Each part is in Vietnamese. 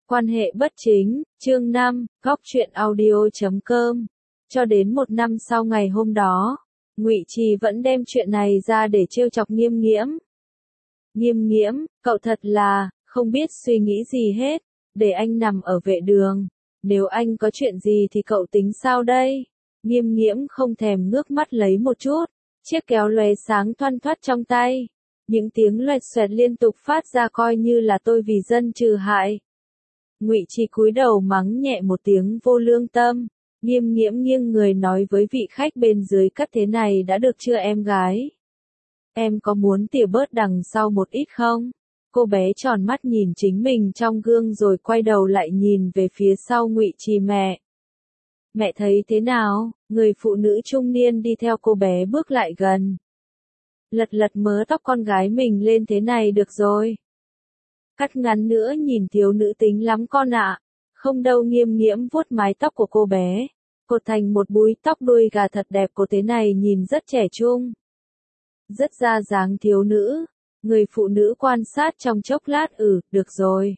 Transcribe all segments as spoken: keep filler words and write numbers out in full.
Quan hệ bất chính, chương năm, góc truyện audio chấm com. Cho đến một năm sau ngày hôm đó, Ngụy Trì vẫn đem chuyện này ra để trêu chọc Nghiêm Nghiễm. Nghiêm Nghiễm, cậu thật là, không biết suy nghĩ gì hết, để anh nằm ở vệ đường. Nếu anh có chuyện gì thì cậu tính sao đây? Nghiêm Nghiễm không thèm ngước mắt lấy một chút, chiếc kéo lóe sáng thoăn thoắt trong tay. Những tiếng loẹt xoẹt liên tục phát ra coi như là tôi vì dân trừ hại. Ngụy Trì cúi đầu mắng nhẹ một tiếng vô lương tâm. Nghiêm Nghiễm nghiêng người nói với vị khách bên dưới cắt thế này đã được chưa em gái? Em có muốn tỉa bớt đằng sau một ít không? Cô bé tròn mắt nhìn chính mình trong gương rồi quay đầu lại nhìn về phía sau Ngụy Trì mẹ. Mẹ thấy thế nào? Người phụ nữ trung niên đi theo cô bé bước lại gần. Lật lật mớ tóc con gái mình lên thế này được rồi. Cắt ngắn nữa nhìn thiếu nữ tính lắm con ạ. Không đâu. Nghiêm Nghiễm vuốt mái tóc của cô bé, cột thành một búi tóc đuôi gà thật đẹp của thế này nhìn rất trẻ trung. Rất ra dáng thiếu nữ. Người phụ nữ quan sát trong chốc lát ừ, được rồi.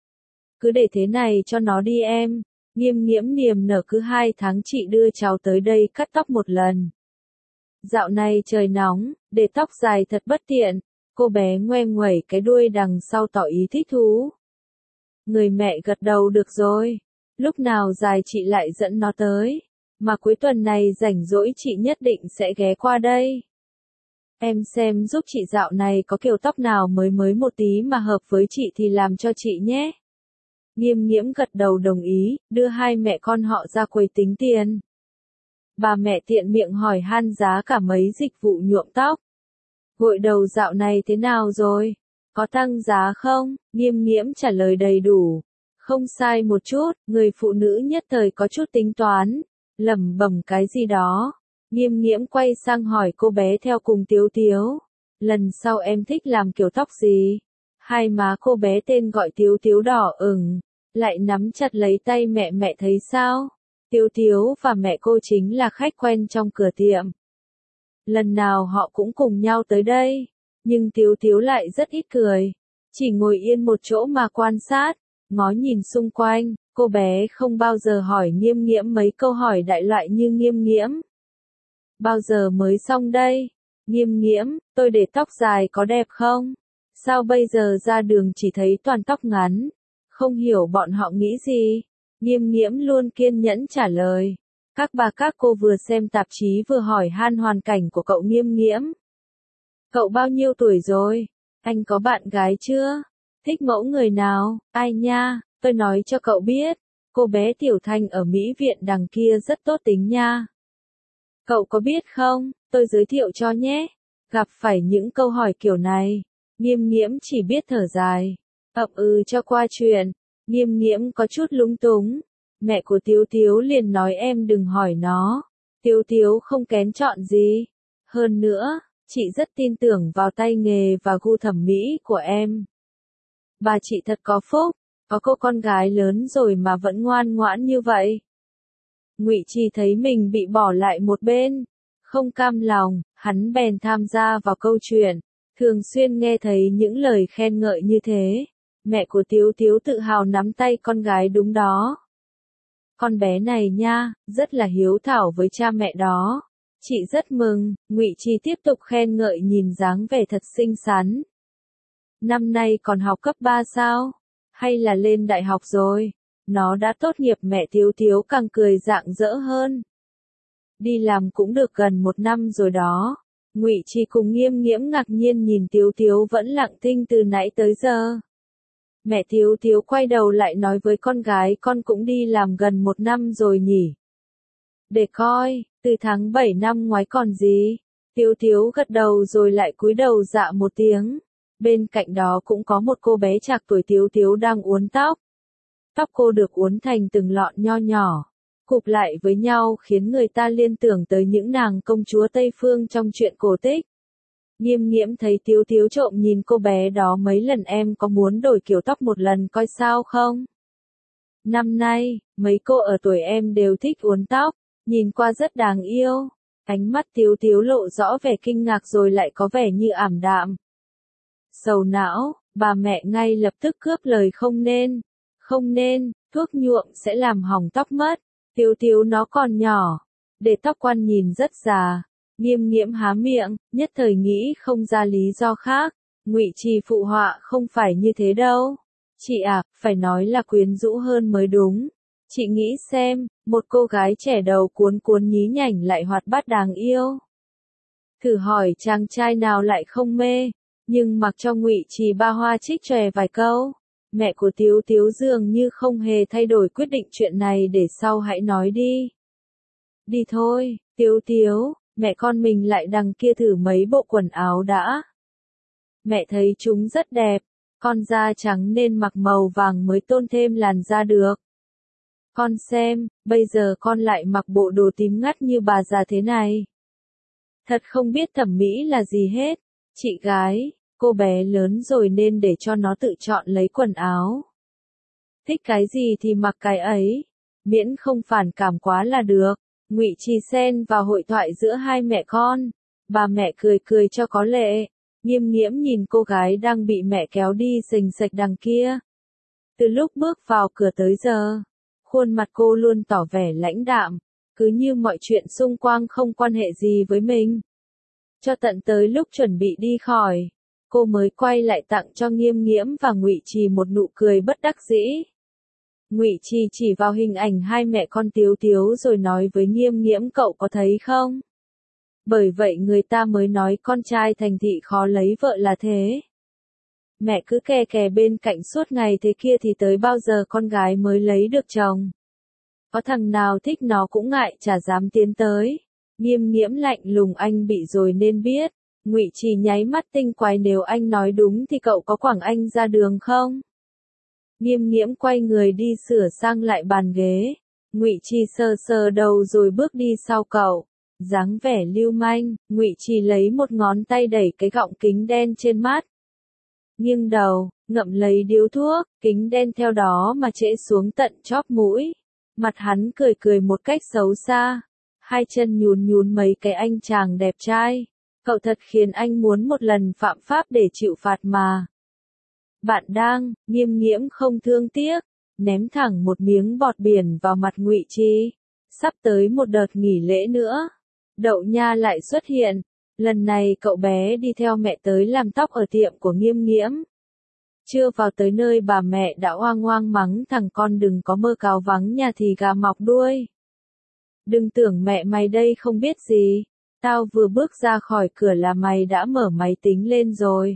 Cứ để thế này cho nó đi em. Nghiêm Nghiễm niềm nở cứ hai tháng chị đưa cháu tới đây cắt tóc một lần. Dạo này trời nóng, để tóc dài thật bất tiện. Cô bé ngoe nguẩy cái đuôi đằng sau tỏ ý thích thú. Người mẹ gật đầu được rồi. Lúc nào dài chị lại dẫn nó tới. Mà cuối tuần này rảnh rỗi chị nhất định sẽ ghé qua đây. Em xem giúp chị dạo này có kiểu tóc nào mới mới một tí mà hợp với chị thì làm cho chị nhé. Nghiêm Nghiễm gật đầu đồng ý, đưa hai mẹ con họ ra quầy tính tiền. Bà mẹ tiện miệng hỏi han giá cả mấy dịch vụ nhuộm tóc. Gội đầu dạo này thế nào rồi? Có tăng giá không? Nghiêm Nghiễm trả lời đầy đủ. Không sai một chút. Người phụ nữ nhất thời có chút tính toán, lẩm bẩm cái gì đó. Nghiêm Nghiễm quay sang hỏi cô bé theo cùng Tiếu Tiếu. Lần sau em thích làm kiểu tóc gì? Hai má cô bé tên gọi Tiếu Tiếu đỏ ửng, lại nắm chặt lấy tay mẹ. Mẹ thấy sao? Tiếu Tiếu và mẹ cô chính là khách quen trong cửa tiệm. Lần nào họ cũng cùng nhau tới đây. Nhưng Tiếu Tiếu lại rất ít cười. Chỉ ngồi yên một chỗ mà quan sát, ngó nhìn xung quanh. Cô bé không bao giờ hỏi Nghiêm Nghiễm mấy câu hỏi đại loại như Nghiêm Nghiễm. Bao giờ mới xong đây? Nghiêm Nghiễm, tôi để tóc dài có đẹp không? Sao bây giờ ra đường chỉ thấy toàn tóc ngắn? Không hiểu bọn họ nghĩ gì? Nghiêm Nghiễm luôn kiên nhẫn trả lời. Các bà các cô vừa xem tạp chí vừa hỏi han hoàn cảnh của cậu Nghiêm Nghiễm. Cậu bao nhiêu tuổi rồi? Anh có bạn gái chưa? Thích mẫu người nào? Ai nha? Tôi nói cho cậu biết. Cô bé Tiểu Thanh ở Mỹ Viện đằng kia rất tốt tính nha. Cậu có biết không? Tôi giới thiệu cho nhé. Gặp phải những câu hỏi kiểu này, Nghiêm Nghiễm chỉ biết thở dài. Ậm ừ cho qua chuyện. Nghiêm Nghiễm có chút lúng túng. Mẹ của Tiếu Tiếu liền nói em đừng hỏi nó. Tiếu Tiếu không kén chọn gì. Hơn nữa, chị rất tin tưởng vào tay nghề và gu thẩm mỹ của em. Bà chị thật có phúc, có cô con gái lớn rồi mà vẫn ngoan ngoãn như vậy. Ngụy Trì thấy mình bị bỏ lại một bên, không cam lòng, hắn bèn tham gia vào câu chuyện. Thường xuyên nghe thấy những lời khen ngợi như thế. Mẹ của Tiếu Tiếu tự hào nắm tay con gái đúng đó. Con bé này nha, rất là hiếu thảo với cha mẹ đó. Chị rất mừng. Ngụy Trì tiếp tục khen ngợi nhìn dáng vẻ thật xinh xắn. Năm nay còn học cấp ba sao? Hay là lên đại học rồi? Nó đã tốt nghiệp. Mẹ Tiếu Tiếu càng cười rạng rỡ hơn. Đi làm cũng được gần một năm rồi đó. Ngụy Trì cùng Nghiêm Nghiễm ngạc nhiên nhìn Tiếu Tiếu vẫn lặng thinh từ nãy tới giờ. Mẹ Tiếu Tiếu quay đầu lại nói với con gái con cũng đi làm gần một năm rồi nhỉ. Để coi, từ tháng bảy năm ngoái còn gì. Tiếu Tiếu gật đầu rồi lại cúi đầu dạ một tiếng. Bên cạnh đó cũng có một cô bé trạc tuổi Tiếu Tiếu đang uốn tóc. Tóc cô được uốn thành từng lọn nho nhỏ, cụp lại với nhau khiến người ta liên tưởng tới những nàng công chúa Tây Phương trong truyện cổ tích. Nghiêm Nghiễm thấy Tiếu Tiếu trộm nhìn cô bé đó mấy lần. Em có muốn đổi kiểu tóc một lần coi sao không? Năm nay, mấy cô ở tuổi em đều thích uốn tóc, nhìn qua rất đáng yêu. Ánh mắt Tiếu Tiếu lộ rõ vẻ kinh ngạc rồi lại có vẻ như ảm đạm. Sầu não, bà mẹ ngay lập tức cướp lời không nên. Không nên, thuốc nhuộm sẽ làm hỏng tóc mất. Tiếu Tiếu nó còn nhỏ, để tóc quăn nhìn rất già. Nghiêm Nghiễm há miệng, nhất thời nghĩ không ra lý do khác. Ngụy Trì phụ họa, không phải như thế đâu. Chị à, phải nói là quyến rũ hơn mới đúng. Chị nghĩ xem, một cô gái trẻ đầu cuốn cuốn nhí nhảnh lại hoạt bát đáng yêu. Thử hỏi chàng trai nào lại không mê, nhưng mặc cho Ngụy Trì ba hoa trích chòe vài câu. Mẹ của Tiếu Tiếu dường như không hề thay đổi quyết định chuyện này, để sau hãy nói đi. Đi thôi, Tiếu Tiếu, mẹ con mình lại đằng kia thử mấy bộ quần áo đã. Mẹ thấy chúng rất đẹp, con da trắng nên mặc màu vàng mới tôn thêm làn da được. Con xem, bây giờ con lại mặc bộ đồ tím ngắt như bà già thế này. Thật không biết thẩm mỹ là gì hết. Chị gái, cô bé lớn rồi nên để cho nó tự chọn lấy quần áo. Thích cái gì thì mặc cái ấy, miễn không phản cảm quá là được. Ngụy Trì xen vào hội thoại giữa hai mẹ con. Bà mẹ cười cười cho có lệ. Nghiêm Nghiễm nhìn cô gái đang bị mẹ kéo đi xình xệch đằng kia. Từ lúc bước vào cửa tới giờ, khuôn mặt cô luôn tỏ vẻ lãnh đạm, cứ như mọi chuyện xung quanh không quan hệ gì với mình. Cho tận tới lúc chuẩn bị đi khỏi, cô mới quay lại tặng cho Nghiêm Nghiễm và Ngụy Trì một nụ cười bất đắc dĩ. Ngụy Trì chỉ vào hình ảnh hai mẹ con Tiếu Tiếu rồi nói với Nghiêm Nghiễm, cậu có thấy không? Bởi vậy người ta mới nói con trai thành thị khó lấy vợ là thế. Mẹ cứ kè kè bên cạnh suốt ngày thế kia thì tới bao giờ con gái mới lấy được chồng? Có thằng nào thích nó cũng ngại chả dám tiến tới. Nghiêm Nghiễm lạnh lùng, anh bị rồi nên biết. Ngụy Trì nháy mắt tinh quái, nếu anh nói đúng thì cậu có quẳng anh ra đường không? Nghiêm Nghiễm quay người đi sửa sang lại bàn ghế. Ngụy Trì sờ sờ đầu rồi bước đi sau cậu. Dáng vẻ lưu manh, Ngụy Trì lấy một ngón tay đẩy cái gọng kính đen trên mắt. Nghiêng đầu, ngậm lấy điếu thuốc, kính đen theo đó mà trễ xuống tận chóp mũi. Mặt hắn cười cười một cách xấu xa. Hai chân nhún nhún mấy cái, anh chàng đẹp trai. Cậu thật khiến anh muốn một lần phạm pháp để chịu phạt mà. Bạn đang, Nghiêm Nghiễm không thương tiếc, ném thẳng một miếng bọt biển vào mặt Ngụy Trì. Sắp tới một đợt nghỉ lễ nữa. Đậu Nha lại xuất hiện. Lần này cậu bé đi theo mẹ tới làm tóc ở tiệm của Nghiêm Nghiễm. Chưa vào tới nơi bà mẹ đã oang oang mắng thằng con đừng có mơ cáo vắng nhà thì gà mọc đuôi. Đừng tưởng mẹ mày đây không biết gì. Tao vừa bước ra khỏi cửa là mày đã mở máy tính lên rồi.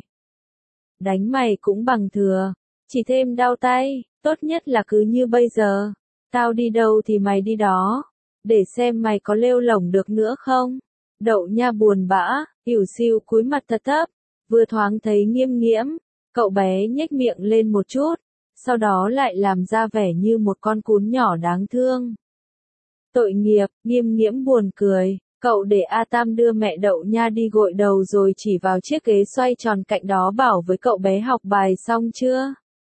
Đánh mày cũng bằng thừa. Chỉ thêm đau tay, tốt nhất là cứ như bây giờ. Tao đi đâu thì mày đi đó. Để xem mày có lêu lổng được nữa không. Đậu Nha buồn bã, ỉu xìu cúi mặt thật thấp. Vừa thoáng thấy Nghiêm Nghiễm, cậu bé nhếch miệng lên một chút. Sau đó lại làm ra vẻ như một con cún nhỏ đáng thương. Tội nghiệp, Nghiêm Nghiễm buồn cười. Cậu để A Tam đưa mẹ Đậu Nha đi gội đầu rồi chỉ vào chiếc ghế xoay tròn cạnh đó bảo với cậu bé học bài xong chưa?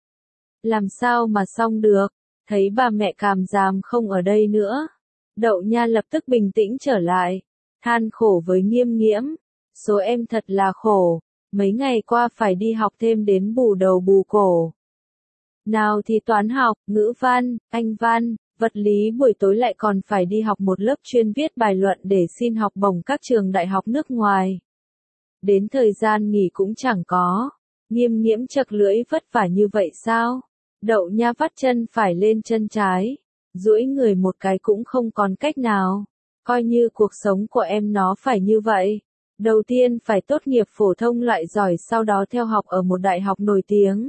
Làm sao mà xong được, thấy bà mẹ Càm Giàm không ở đây nữa. Đậu Nha lập tức bình tĩnh trở lại, than khổ với Nghiêm Nghiễm. Số em thật là khổ, mấy ngày qua phải đi học thêm đến bù đầu bù cổ. Nào thì toán học, ngữ văn, anh văn, vật lý, buổi tối lại còn phải đi học một lớp chuyên viết bài luận để xin học bổng các trường đại học nước ngoài. Đến thời gian nghỉ cũng chẳng có. Nghiêm Nghiễm chật lưỡi, vất vả như vậy sao? Đậu Nha vắt chân phải lên chân trái, duỗi người một cái cũng không còn cách nào. Coi như cuộc sống của em nó phải như vậy. Đầu tiên phải tốt nghiệp phổ thông loại giỏi, sau đó theo học ở một đại học nổi tiếng.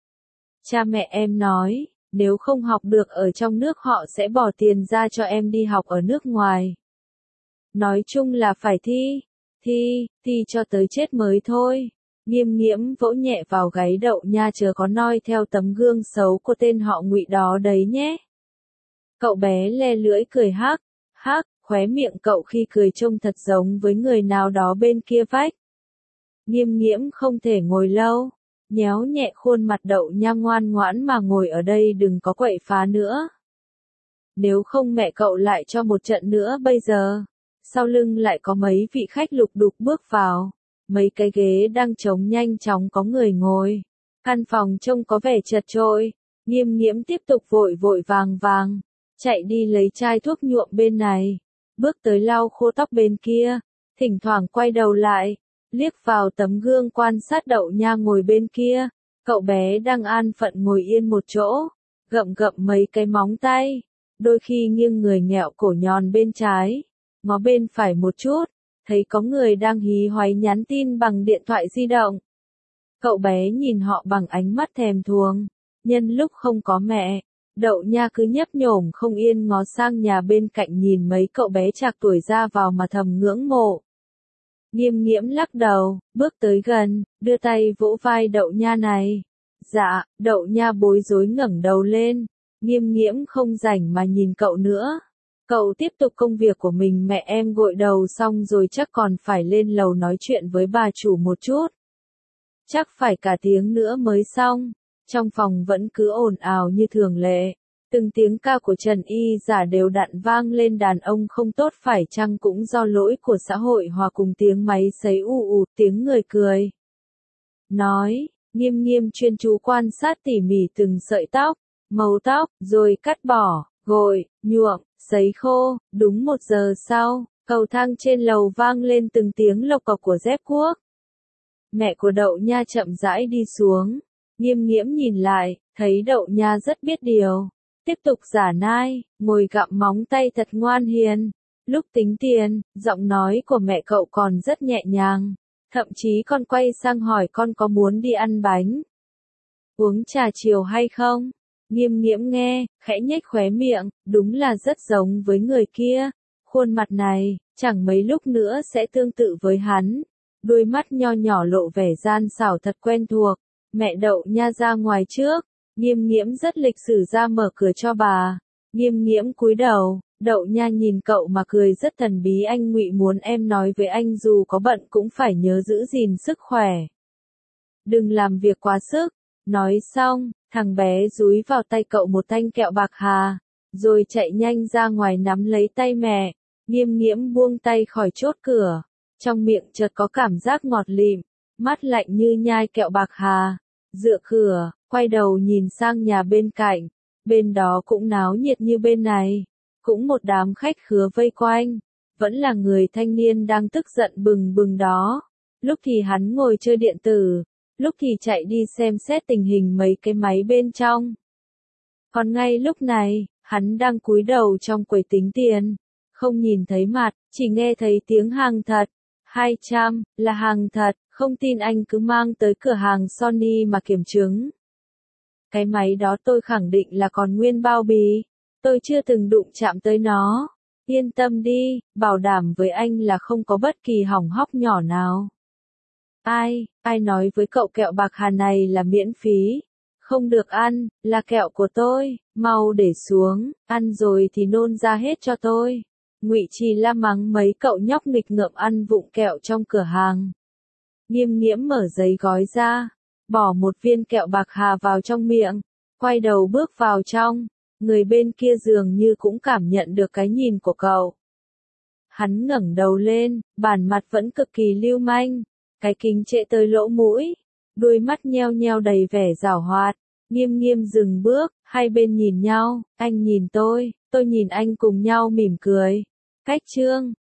Cha mẹ em nói, nếu không học được ở trong nước họ sẽ bỏ tiền ra cho em đi học ở nước ngoài. Nói chung là phải thi, thi, thi cho tới chết mới thôi. Nghiêm Nghiễm vỗ nhẹ vào gáy Đậu Nha, chớ có noi theo tấm gương xấu của tên họ Ngụy đó đấy nhé. Cậu bé le lưỡi cười hắc, hắc, khóe miệng cậu khi cười trông thật giống với người nào đó bên kia vách. Nghiêm Nghiễm không thể ngồi lâu, nhéo nhẹ khuôn mặt Đậu Nha, ngoan ngoãn mà ngồi ở đây, đừng có quậy phá nữa. Nếu không mẹ cậu lại cho một trận nữa bây giờ. Sau lưng lại có mấy vị khách lục đục bước vào. Mấy cái ghế đang trống nhanh chóng có người ngồi. Căn phòng trông có vẻ chật chội. Nghiêm Nghiễm tiếp tục vội vội vàng vàng, chạy đi lấy chai thuốc nhuộm bên này, bước tới lau khô tóc bên kia, thỉnh thoảng quay đầu lại, liếc vào tấm gương quan sát Đậu Nha ngồi bên kia, cậu bé đang an phận ngồi yên một chỗ, gậm gậm mấy cái móng tay, đôi khi nghiêng người nghẹo cổ nhòn bên trái, ngó bên phải một chút, thấy có người đang hí hoáy nhắn tin bằng điện thoại di động. Cậu bé nhìn họ bằng ánh mắt thèm thuồng, nhân lúc không có mẹ, Đậu Nha cứ nhấp nhổm không yên ngó sang nhà bên cạnh nhìn mấy cậu bé trạc tuổi ra vào mà thầm ngưỡng mộ. Nghiêm Nghiễm lắc đầu, bước tới gần, đưa tay vỗ vai Đậu Nha này. Dạ, Đậu Nha bối rối ngẩng đầu lên, Nghiêm Nghiễm không rảnh mà nhìn cậu nữa. Cậu tiếp tục công việc của mình, mẹ em gội đầu xong rồi chắc còn phải lên lầu nói chuyện với bà chủ một chút. Chắc phải cả tiếng nữa mới xong. Trong phòng vẫn cứ ồn ào như thường lệ. Từng tiếng ca của Trần Y Giả đều đặn vang lên, đàn ông không tốt phải chăng cũng do lỗi của xã hội hòa cùng tiếng máy sấy ù ù, tiếng người cười. Nói, Nghiêm Nghiêm chuyên chú quan sát tỉ mỉ từng sợi tóc, màu tóc, rồi cắt bỏ, gội, nhuộm, sấy khô. Đúng một giờ sau, cầu thang trên lầu vang lên từng tiếng lộc cộc của dép cuốc. Mẹ của Đậu Nha chậm rãi đi xuống. Nghiêm Nghiễm nhìn lại, thấy Đậu Nha rất biết điều, tiếp tục giả nai, ngồi gặm móng tay thật ngoan hiền. Lúc tính tiền, giọng nói của mẹ cậu còn rất nhẹ nhàng, thậm chí con quay sang hỏi con có muốn đi ăn bánh, uống trà chiều hay không. Nghiêm Nghiễm nghe, khẽ nhếch khóe miệng, đúng là rất giống với người kia, khuôn mặt này, chẳng mấy lúc nữa sẽ tương tự với hắn. Đôi mắt nho nhỏ lộ vẻ gian xảo thật quen thuộc. Mẹ Đậu Nha ra ngoài trước, Nghiêm Nghiễm rất lịch sử ra mở cửa cho bà. Nghiêm Nghiễm cúi đầu, Đậu Nha nhìn cậu mà cười rất thần bí. Anh Ngụy muốn em nói với anh dù có bận cũng phải nhớ giữ gìn sức khỏe. Đừng làm việc quá sức. Nói xong, thằng bé dúi vào tay cậu một thanh kẹo bạc hà, rồi chạy nhanh ra ngoài nắm lấy tay mẹ. Nghiêm Nghiễm buông tay khỏi chốt cửa, trong miệng chợt có cảm giác ngọt lịm, mắt lạnh như nhai kẹo bạc hà. Dựa cửa, quay đầu nhìn sang nhà bên cạnh, bên đó cũng náo nhiệt như bên này, cũng một đám khách khứa vây quanh, vẫn là người thanh niên đang tức giận bừng bừng đó. Lúc thì hắn ngồi chơi điện tử, lúc thì chạy đi xem xét tình hình mấy cái máy bên trong. Còn ngay lúc này, hắn đang cúi đầu trong quầy tính tiền, không nhìn thấy mặt, chỉ nghe thấy tiếng hàng thật. hai trăm, là hàng thật, không tin anh cứ mang tới cửa hàng Sony mà kiểm chứng. Cái máy đó tôi khẳng định là còn nguyên bao bì, tôi chưa từng đụng chạm tới nó. Yên tâm đi, bảo đảm với anh là không có bất kỳ hỏng hóc nhỏ nào. Ai, ai nói với cậu kẹo bạc hà này là miễn phí? Không được ăn, là kẹo của tôi, mau để xuống, ăn rồi thì nôn ra hết cho tôi. Ngụy Trì la mắng mấy cậu nhóc nghịch ngợm ăn vụng kẹo trong cửa hàng. Nghiêm Nghiễm mở giấy gói ra, bỏ một viên kẹo bạc hà vào trong miệng, quay đầu bước vào trong. Người bên kia dường như cũng cảm nhận được cái nhìn của cậu. Hắn ngẩng đầu lên, bản mặt vẫn cực kỳ lưu manh, cái kính trễ tới lỗ mũi, đôi mắt nheo nheo đầy vẻ giảo hoạt. Nghiêm Nghiêm dừng bước, hai bên nhìn nhau, anh nhìn tôi, tôi nhìn anh cùng nhau mỉm cười. Cách chương